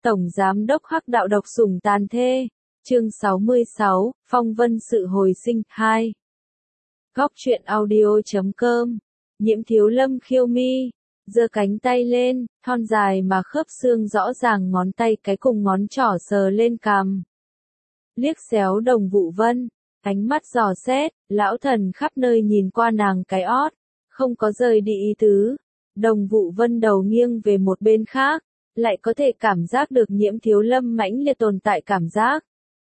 Tổng Giám đốc Hắc Đạo độc sủng tàn thê. Chương 66, Phong vân sự hồi sinh 2. Góc truyện audio.com. Nhiễm Thiếu Lâm khiêu mi, giơ cánh tay lên, thon dài mà khớp xương rõ ràng, ngón tay cái cùng ngón trỏ sờ lên cằm. Liếc xéo Đồng Vũ Vân, ánh mắt dò xét, lão thần khắp nơi nhìn qua nàng cái ót, không có rời đi ý tứ. Đồng Vũ Vân đầu nghiêng về một bên khác, lại có thể cảm giác được Nhiễm Thiếu Lâm mãnh liệt tồn tại cảm giác.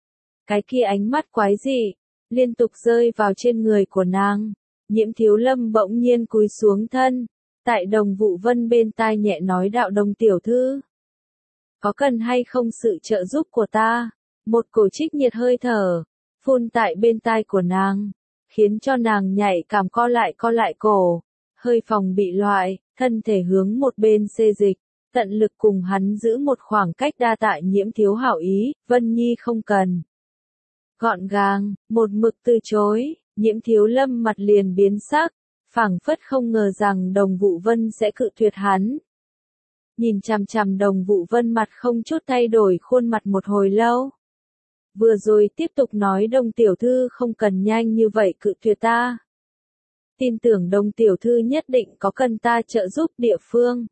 Cái kia ánh mắt quái dị, liên tục rơi vào trên người của nàng. Nhiễm Thiếu Lâm bỗng nhiên cúi xuống thân, tại Đồng Vũ Vân bên tai nhẹ nói: Đạo Đồng tiểu thư, có cần hay không sự trợ giúp của ta? Một cổ trích nhiệt hơi thở, phun tại bên tai của nàng, khiến cho nàng nhạy cảm co lại cổ, hơi phòng bị loại, thân thể hướng một bên xê dịch, tận lực cùng hắn giữ một khoảng cách. Đa tạ Nhiễm thiếu hảo ý, Vân Nhi không cần. Gọn gàng, một mực từ chối, Nhiễm Thiếu Lâm mặt liền biến sắc, phảng phất không ngờ rằng Đồng Vũ Vân sẽ cự tuyệt hắn. Nhìn chằm chằm Đồng Vũ Vân mặt không chút thay đổi khuôn mặt một hồi lâu. Vừa rồi tiếp tục nói: Đồng tiểu thư không cần nhanh như vậy cự tuyệt ta. Tin tưởng Đồng tiểu thư nhất định có cần ta trợ giúp địa phương.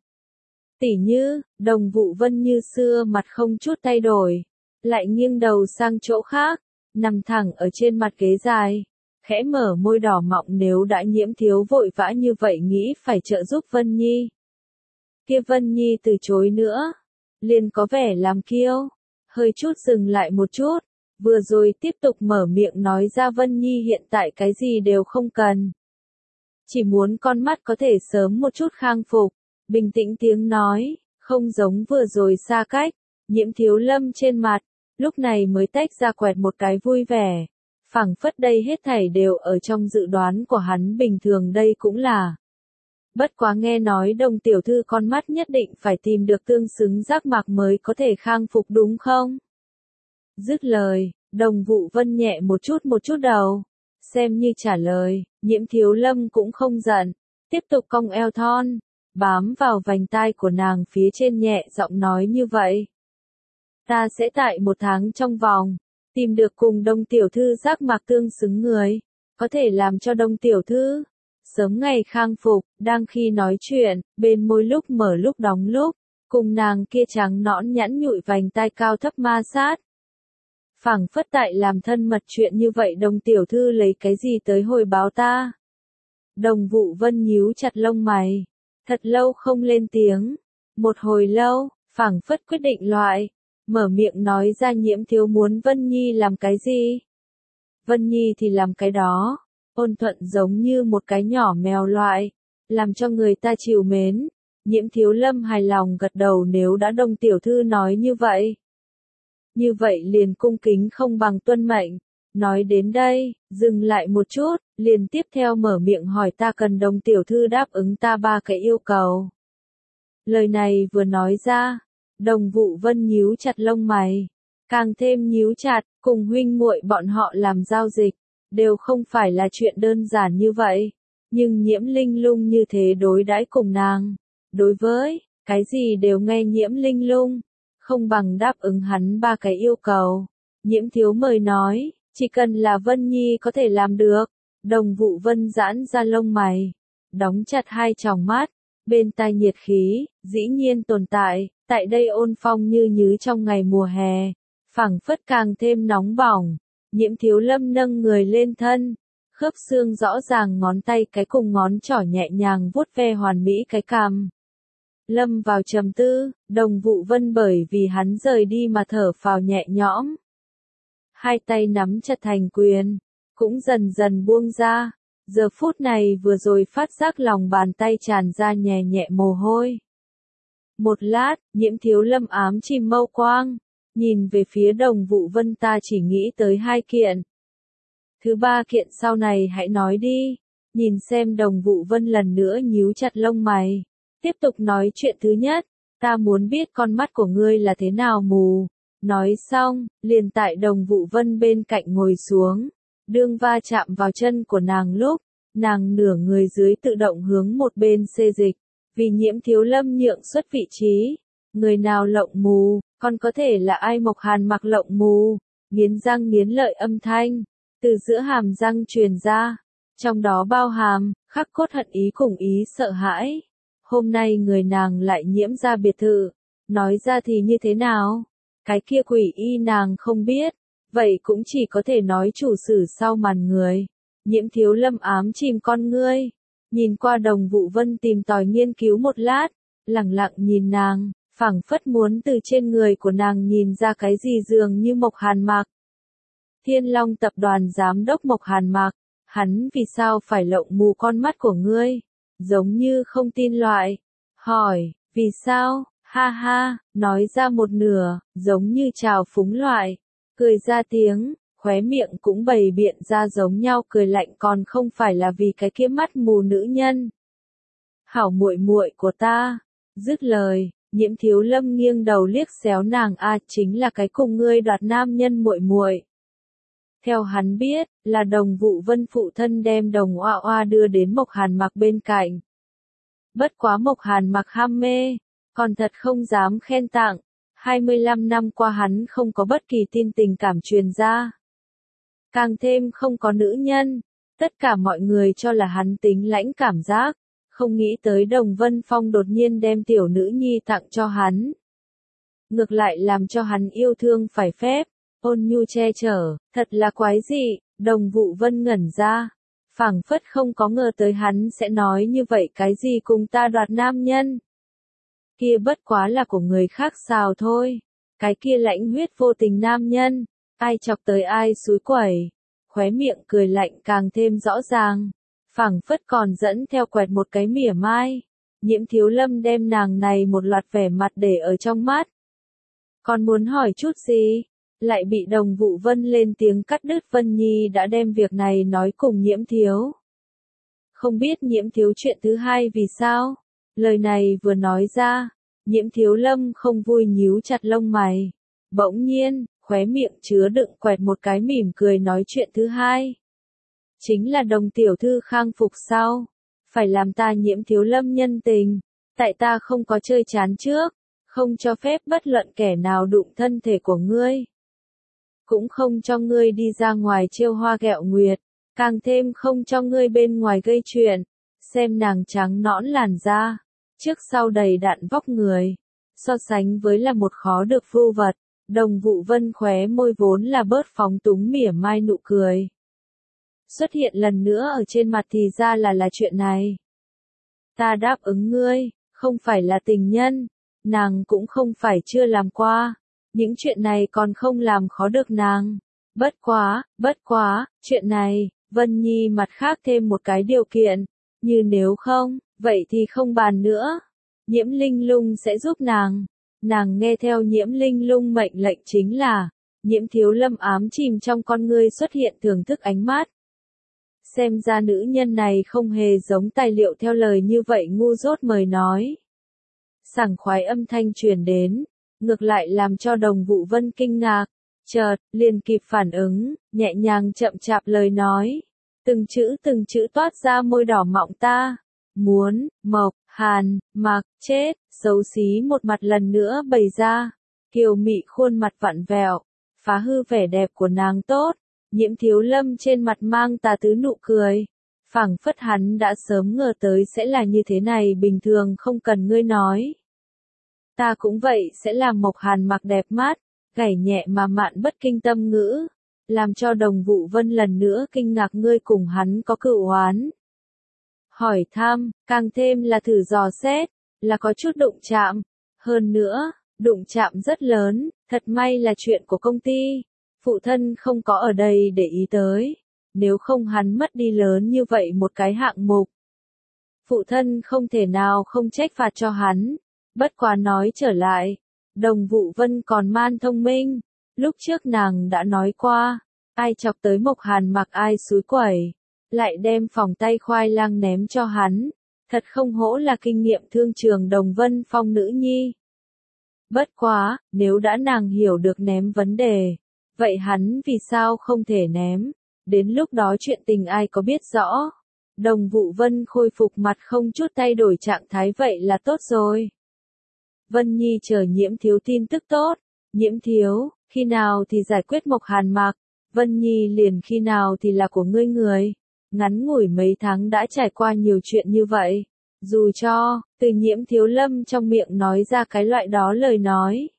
Tỉ như, Đồng Vũ Vân như xưa mặt không chút thay đổi, lại nghiêng đầu sang chỗ khác, nằm thẳng ở trên mặt ghế dài, khẽ mở môi đỏ mọng. Nếu đã Nhiễm thiếu vội vã như vậy nghĩ phải trợ giúp Vân Nhi, kia Vân Nhi từ chối nữa, liền có vẻ làm kiêu. Hơi chút dừng lại một chút, vừa rồi tiếp tục mở miệng nói ra: Vân Nhi hiện tại cái gì đều không cần, chỉ muốn con mắt có thể sớm một chút khang phục. Bình tĩnh tiếng nói, không giống vừa rồi xa cách. Nhiễm Thiếu Lâm trên mặt, lúc này mới tách ra quẹt một cái vui vẻ, phảng phất đây hết thảy đều ở trong dự đoán của hắn. Bình thường đây cũng là. Bất quá nghe nói Đồng tiểu thư con mắt nhất định phải tìm được tương xứng giác mạc mới có thể khang phục đúng không? Dứt lời, Đồng Vũ Vân nhẹ một chút đầu, xem như trả lời. Nhiễm Thiếu Lâm cũng không giận, tiếp tục cong eo thon, bám vào vành tai của nàng phía trên, nhẹ giọng nói: Như vậy, ta sẽ tại 1 tháng trong vòng, tìm được cùng Đồng tiểu thư giác mạc tương xứng người, có thể làm cho Đồng tiểu thư sớm ngày khang phục. Đang khi nói chuyện, bên môi lúc mở lúc đóng lúc, cùng nàng kia trắng nõn nhẵn nhụi vành tai cao thấp ma sát. Phảng phất tại làm thân mật chuyện như vậy. Đồng tiểu thư lấy cái gì tới hồi báo ta? Đồng Vũ Vân nhíu chặt lông mày, thật lâu không lên tiếng. Một hồi lâu, phảng phất quyết định loại, mở miệng nói ra: Nhiễm thiếu muốn Vân Nhi làm cái gì? Vân Nhi thì làm cái đó, ôn thuận giống như một cái nhỏ mèo loại, làm cho người ta trìu mến. Nhiễm Thiếu Lâm hài lòng gật đầu: Nếu đã Đồng tiểu thư nói như vậy liền cung kính không bằng tuân mệnh. Nói đến đây, dừng lại một chút, liền tiếp theo mở miệng hỏi: Ta cần Đồng tiểu thư đáp ứng ta 3 cái yêu cầu. Lời này vừa nói ra, Đồng Vũ Vân nhíu chặt lông mày, càng thêm nhíu chặt. Cùng huynh muội bọn họ làm giao dịch, đều không phải là chuyện đơn giản như vậy. Nhưng Nhiễm Linh Lung như thế đối đãi cùng nàng, đối với cái gì đều nghe Nhiễm Linh Lung, không bằng đáp ứng hắn 3 cái yêu cầu. Nhiễm thiếu mời nói, chỉ cần là Vân Nhi có thể làm được. Đồng Vũ Vân giãn ra lông mày, đóng chặt 2 tròng mắt, bên tai nhiệt khí dĩ nhiên tồn tại. Tại đây ôn phong như nhứ trong ngày mùa hè, phảng phất càng thêm nóng bỏng. Nhiễm Thiếu Lâm nâng người lên thân, khớp xương rõ ràng, ngón tay cái cùng ngón trỏ nhẹ nhàng vuốt ve hoàn mỹ cái cằm. Lâm vào trầm tư, Đồng Vũ Vân bởi vì hắn rời đi mà thở phào nhẹ nhõm. 2 tay nắm chặt thành quyền, cũng dần dần buông ra. Giờ phút này vừa rồi phát giác lòng bàn tay tràn ra nhẹ nhẹ mồ hôi. Một lát, Nhiễm Thiếu Lâm ám chìm mâu quang, nhìn về phía Đồng Vũ Vân: Ta chỉ nghĩ tới 2 kiện. Thứ 3 kiện sau này hãy nói đi. Nhìn xem Đồng Vũ Vân lần nữa nhíu chặt lông mày, tiếp tục nói: Chuyện thứ nhất, ta muốn biết con mắt của ngươi là thế nào mù. Nói xong, liền tại Đồng Vũ Vân bên cạnh ngồi xuống, đương va chạm vào chân của nàng lúc, nàng nửa người dưới tự động hướng một bên xê dịch, vì Nhiễm Thiếu Lâm nhượng xuất vị trí. Người nào lộng mù, Còn có thể là ai? Mộc Hàn Mặc lộng mù, nghiến răng nghiến lợi âm thanh, từ giữa hàm răng truyền ra, trong đó bao hàm, khắc cốt hận ý cùng ý sợ hãi. Hôm nay người nàng lại nhiễm ra biệt thự, nói ra thì như thế nào? Cái kia quỷ y nàng không biết, vậy cũng chỉ có thể nói chủ sử sau màn người. Nhiễm Thiếu Lâm ám chìm con ngươi, nhìn qua Đồng Vũ Vân tìm tòi nghiên cứu một lát, lẳng lặng nhìn nàng, phảng phất muốn từ trên người của nàng nhìn ra cái gì dường như Mộc Hàn Mặc. Thiên Long tập đoàn giám đốc Mộc Hàn Mặc, hắn vì sao phải lộng mù con mắt của ngươi? Giống như không tin loại. Hỏi, vì sao? Ha ha, nói ra một nửa, giống như trào phúng loại. Cười ra tiếng, khóe miệng cũng bày biện ra giống nhau cười lạnh, còn không phải là vì cái kia mắt mù nữ nhân. Hảo muội muội của ta. Dứt lời, Nhiễm Thiếu Lâm nghiêng đầu liếc xéo nàng, chính là cái cùng ngươi đoạt nam nhân muội muội. Theo hắn biết, là Đồng Vũ Vân phụ thân đem Đồng Oa Oa đưa đến Mộc Hàn Mặc bên cạnh. Bất quá Mộc Hàn Mặc ham mê, còn thật không dám khen tặng. 25 năm qua hắn không có bất kỳ tin tình cảm truyền ra. Càng thêm không có nữ nhân, tất cả mọi người cho là hắn tính lãnh cảm giác, không nghĩ tới Đồng Vân Phong đột nhiên đem tiểu nữ nhi tặng cho hắn. Ngược lại làm cho hắn yêu thương phải phép, ôn nhu che chở, thật là quái dị. Đồng Vũ Vân ngẩn ra, phảng phất không có ngờ tới hắn sẽ nói như vậy, cái gì cùng ta đoạt nam nhân. Kia bất quá là của người khác sao thôi, cái kia lãnh huyết vô tình nam nhân, ai chọc tới ai xúi quẩy, khóe miệng cười lạnh càng thêm rõ ràng, phảng phất còn dẫn theo quẹt một cái mỉa mai. Nhiễm Thiếu Lâm đem nàng này một loạt vẻ mặt để ở trong mắt. Còn muốn hỏi chút gì? Lại bị Đồng Vũ Vân lên tiếng cắt đứt. Vân Nhi đã đem việc này nói cùng Nhiễm Thiếu. Không biết Nhiễm Thiếu chuyện thứ hai vì sao? Lời này vừa nói ra, Nhiễm Thiếu Lâm không vui nhíu chặt lông mày. Bỗng nhiên, khóe miệng chứa đựng quẹt một cái mỉm cười, nói chuyện thứ hai. Chính là Đồng tiểu thư khang phục sao? Phải làm ta Nhiễm Thiếu Lâm nhân tình. Tại ta không có chơi chán trước, không cho phép bất luận kẻ nào đụng thân thể của ngươi. Cũng không cho ngươi đi ra ngoài trêu hoa ghẹo nguyệt, càng thêm không cho ngươi bên ngoài gây chuyện. Xem nàng trắng nõn làn da, trước sau đầy đặn vóc người, so sánh với là một khó được vưu vật. Đồng Vũ Vân khóe môi vốn là bớt phóng túng mỉa mai nụ cười xuất hiện lần nữa ở trên mặt, thì ra là chuyện này. Ta đáp ứng ngươi, không phải là tình nhân, nàng cũng không phải chưa làm qua. Những chuyện này còn không làm khó được nàng. Bất quá, chuyện này, Vân Nhi mặt khác thêm một cái điều kiện, như nếu không, vậy thì không bàn nữa. Nhiễm Linh Lung sẽ giúp nàng. Nàng nghe theo Nhiễm Linh Lung mệnh lệnh chính là, Nhiễm Thiếu Lâm ám chìm trong con ngươi xuất hiện thưởng thức ánh mắt. Xem ra nữ nhân này không hề giống tài liệu theo lời như vậy ngu dốt mời nói. Sảng khoái âm thanh truyền đến, ngược lại làm cho Đồng Vũ Vân kinh ngạc, chợt liền kịp phản ứng, nhẹ nhàng chậm chạp lời nói, từng chữ toát ra môi đỏ mọng ta. Muốn, Mộc Hàn Mặc chết, xấu xí một mặt lần nữa bày ra, kiều mị khuôn mặt vặn vẹo, phá hư vẻ đẹp của nàng tốt. Nhiễm Thiếu Lâm trên mặt mang tà tứ nụ cười, phảng phất hắn đã sớm ngờ tới sẽ là như thế này. Bình thường không cần ngươi nói, ta cũng vậy sẽ làm Mộc Hàn Mặc đẹp mắt, gảy nhẹ mà mạn bất kinh tâm ngữ, làm cho Đồng Vũ Vân lần nữa kinh ngạc. Ngươi cùng hắn có cựu oán? Hỏi thăm, càng thêm là thử dò xét, là có chút đụng chạm, hơn nữa, đụng chạm rất lớn. Thật may là chuyện của công ty, phụ thân không có ở đây để ý tới, nếu không hắn mất đi lớn như vậy một cái hạng mục. Phụ thân không thể nào không trách phạt cho hắn. Bất quá nói trở lại, Đồng Vũ Vân còn man thông minh, lúc trước nàng đã nói qua, ai chọc tới Mộc Hàn Mặc ai xúi quẩy, lại đem phòng tay khoai lang ném cho hắn, thật không hổ là kinh nghiệm thương trường Đồng Vân Phong nữ nhi. Bất quá, nếu đã nàng hiểu được ném vấn đề, vậy hắn vì sao không thể ném, đến lúc đó chuyện tình ai có biết rõ. Đồng Vũ Vân khôi phục mặt không chút thay đổi trạng thái, vậy là tốt rồi. Vân Nhi chờ Nhiễm Thiếu tin tức tốt, Nhiễm Thiếu, khi nào thì giải quyết Mộc Hàn Mặc, Vân Nhi liền khi nào thì là của ngươi người. Ngắn ngủi mấy tháng đã trải qua nhiều chuyện như vậy. Dù cho, từ Nhiễm Thiếu Lâm trong miệng nói ra cái loại đó lời nói.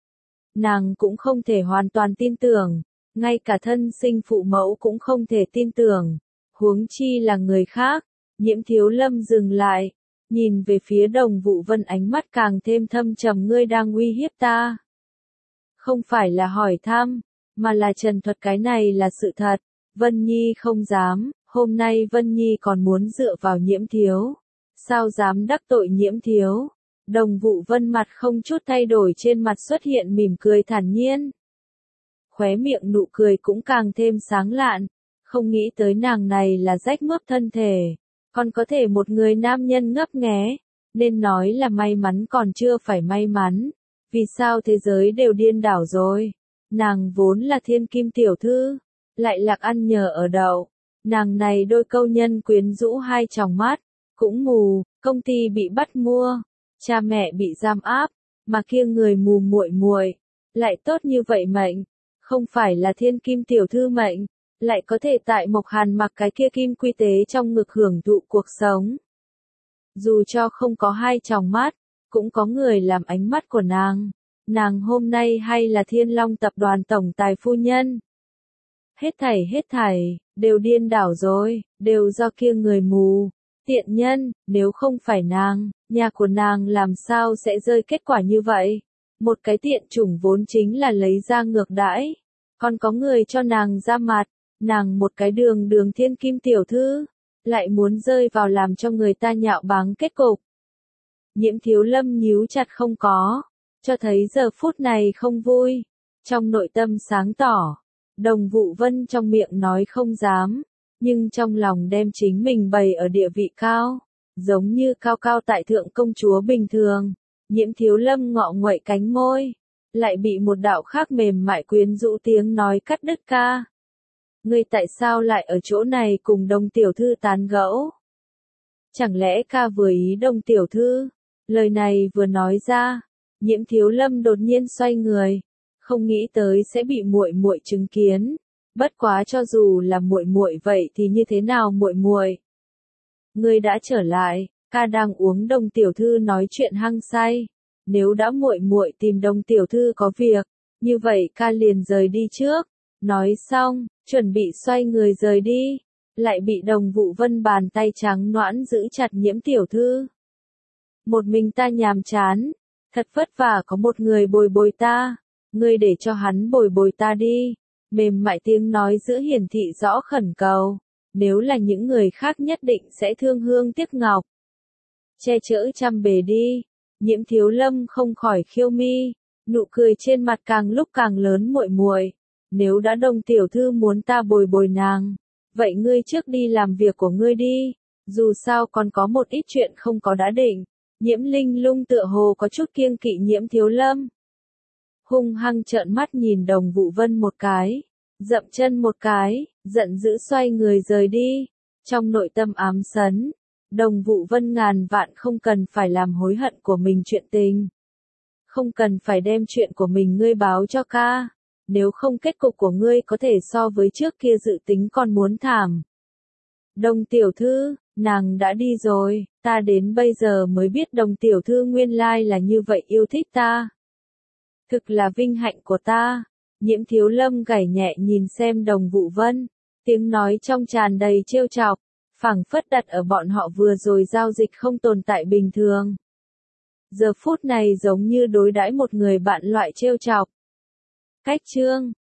Nàng cũng không thể hoàn toàn tin tưởng, ngay cả thân sinh phụ mẫu cũng không thể tin tưởng, huống chi là người khác. Nhiễm Thiếu Lâm dừng lại, nhìn về phía Đồng Vũ Vân, ánh mắt càng thêm thâm trầm. Ngươi đang uy hiếp ta. Không phải là hỏi thăm, mà là trần thuật, cái này là sự thật. Vân Nhi không dám, hôm nay Vân Nhi còn muốn dựa vào Nhiễm Thiếu. Sao dám đắc tội Nhiễm Thiếu? Đồng Vũ Vân mặt không chút thay đổi, trên mặt xuất hiện mỉm cười thản nhiên. Khóe miệng nụ cười cũng càng thêm sáng lạn, không nghĩ tới nàng này là rách mướp thân thể, còn có thể một người nam nhân ngấp nghé, nên nói là may mắn còn chưa phải may mắn, vì sao thế giới đều điên đảo rồi. Nàng vốn là thiên kim tiểu thư, lại lạc ăn nhờ ở đậu, nàng này đôi câu nhân quyến rũ hai tròng mắt, cũng mù, công ty bị bắt mua, cha mẹ bị giam áp, mà kia người mù muội muội lại tốt như vậy mệnh, không phải là thiên kim tiểu thư mệnh, lại có thể tại Mộc Hàn Mặc cái kia kim quy tế trong ngực hưởng thụ cuộc sống. Dù cho không có hai tròng mắt, cũng có người làm ánh mắt của nàng hôm nay hay là Thiên Long tập đoàn tổng tài phu nhân. Hết thảy, đều điên đảo rồi, đều do kia người mù, tiện nhân, nếu không phải nàng, nhà của nàng làm sao sẽ rơi kết quả như vậy. Một cái tiện chủng vốn chính là lấy ra ngược đãi, còn có người cho nàng ra mặt, nàng một cái đường thiên kim tiểu thư, lại muốn rơi vào làm cho người ta nhạo báng kết cục. Nhiễm Thiếu Lâm nhíu chặt không có, cho thấy giờ phút này không vui, trong nội tâm sáng tỏ. Đồng Vũ Vân trong miệng nói không dám, nhưng trong lòng đem chính mình bày ở địa vị cao, giống như cao cao tại thượng công chúa bình thường. Nhiễm Thiếu Lâm ngọ nguậy cánh môi, lại bị một đạo khác mềm mại quyến rũ tiếng nói cắt đứt. Ca, ngươi tại sao lại ở chỗ này cùng Đồng tiểu thư tán gẫu? Chẳng lẽ ca vừa ý Đồng tiểu thư? Lời này vừa nói ra, Nhiễm Thiếu Lâm đột nhiên xoay người, không nghĩ tới sẽ bị muội muội chứng kiến. Bất quá cho dù là muội muội vậy thì như thế nào muội muội? Ngươi đã trở lại, ca đang uống Đồng tiểu thư nói chuyện hăng say. Nếu đã muội muội tìm Đồng tiểu thư có việc, như vậy ca liền rời đi trước. Nói xong, chuẩn bị xoay người rời đi, lại bị Đồng Vũ Vân bàn tay trắng nõn giữ chặt. Nhiễm tiểu thư, một mình ta nhàm chán, thật vất vả có một người bồi bồi ta, ngươi để cho hắn bồi bồi ta đi. Mềm mại tiếng nói giữa hiển thị rõ khẩn cầu, nếu là những người khác nhất định sẽ thương hương tiếc ngọc. Che chở chăm bề đi. Nhiễm Thiếu Lâm không khỏi khiêu mi, nụ cười trên mặt càng lúc càng lớn. Muội muội, nếu đã Đồng tiểu thư muốn ta bồi bồi nàng, vậy ngươi trước đi làm việc của ngươi đi, dù sao còn có một ít chuyện không có đã định. Nhiễm Linh Lung tựa hồ có chút kiêng kỵ Nhiễm Thiếu Lâm, hung hăng trợn mắt nhìn Đồng Vũ Vân một cái, dậm chân một cái, giận dữ xoay người rời đi. Trong nội tâm ám sấn, Đồng Vũ Vân ngàn vạn không cần phải làm hối hận của mình chuyện tình, không cần phải đem chuyện của mình ngươi báo cho ca, nếu không kết cục của ngươi có thể so với trước kia dự tính còn muốn thảm. Đồng tiểu thư, nàng đã đi rồi, ta đến bây giờ mới biết Đồng tiểu thư nguyên lai là như vậy yêu thích ta. Thực là vinh hạnh của ta. Nhiễm Thiếu Lâm gảy nhẹ nhìn xem Đồng Vũ Vân, tiếng nói trong tràn đầy trêu chọc, phảng phất đặt ở bọn họ vừa rồi giao dịch không tồn tại bình thường. Giờ phút này giống như đối đãi một người bạn loại trêu chọc. Cách chương